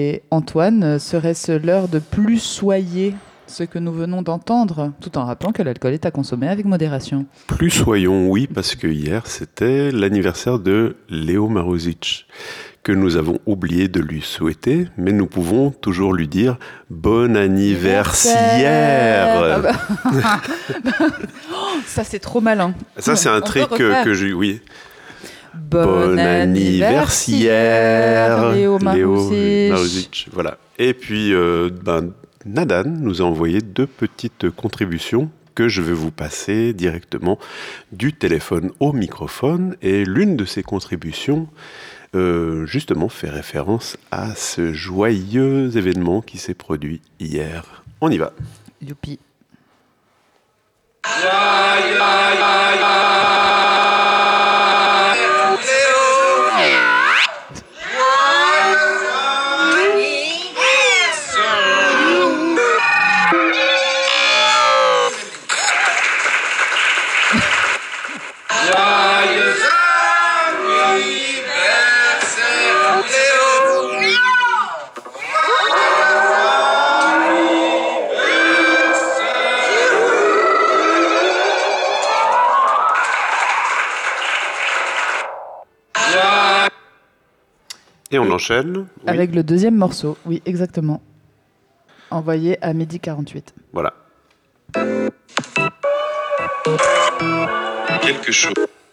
et Antoine, serait-ce l'heure de plus soyer ce que nous venons d'entendre, tout en rappelant que l'alcool est à consommer avec modération? Plus soyons, oui, parce que hier, c'était l'anniversaire de Léo Maruzic, que nous avons oublié de lui souhaiter, mais nous pouvons toujours lui dire « Bon anniversaire !» Ça, c'est trop malin. Ça, c'est un trick que j'ai... Oui. Bon anniversaire, Léo Maruzic. Voilà. Et puis, Nadan nous a envoyé 2 petites contributions que je vais vous passer directement du téléphone au microphone. Et l'une de ces contributions, justement, fait référence à ce joyeux événement qui s'est produit hier. On y va. Youpi. Et on enchaîne. Avec le deuxième morceau, oui, exactement. Envoyé à 12h48. Voilà. Quelque chose.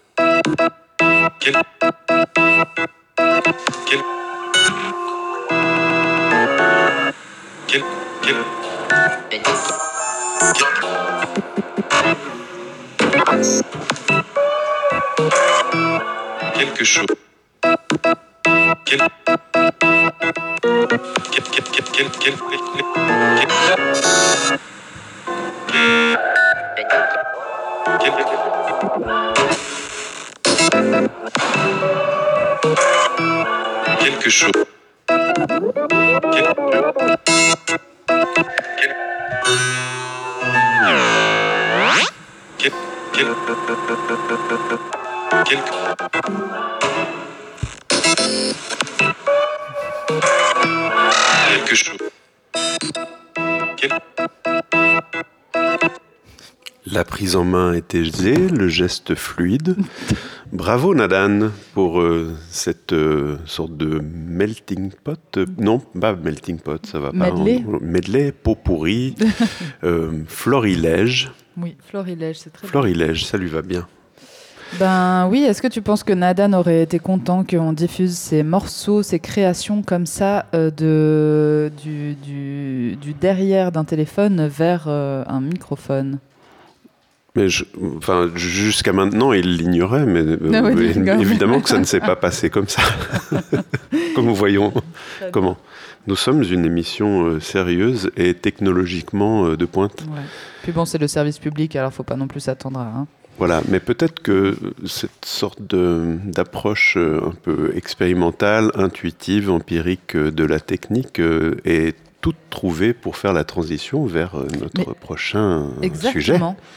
Quelque chose. Quelque chose. Quelque chose. La prise en main est aisée, le geste fluide. Bravo Nadan pour cette sorte de melting pot. Non, pas melting pot, ça va Medley. pas. Medley, pot pourri, florilège. Oui, florilège, c'est très bien. Florilège, ça lui va bien. Ben oui, est-ce que tu penses que Nadan aurait été content qu'on diffuse ces morceaux, ces créations comme ça du derrière d'un téléphone vers un microphone? Mais jusqu'à maintenant, il l'ignorait, mais évidemment que ça ne s'est pas passé comme ça. Comme nous voyons comment. Nous sommes une émission sérieuse et technologiquement de pointe. Ouais. Puis bon, c'est le service public, alors faut pas non plus s'attendre à... Voilà, mais peut-être que cette sorte d'approche un peu expérimentale, intuitive, empirique de la technique est toute trouvée pour faire la transition vers notre prochain sujet. Exactement.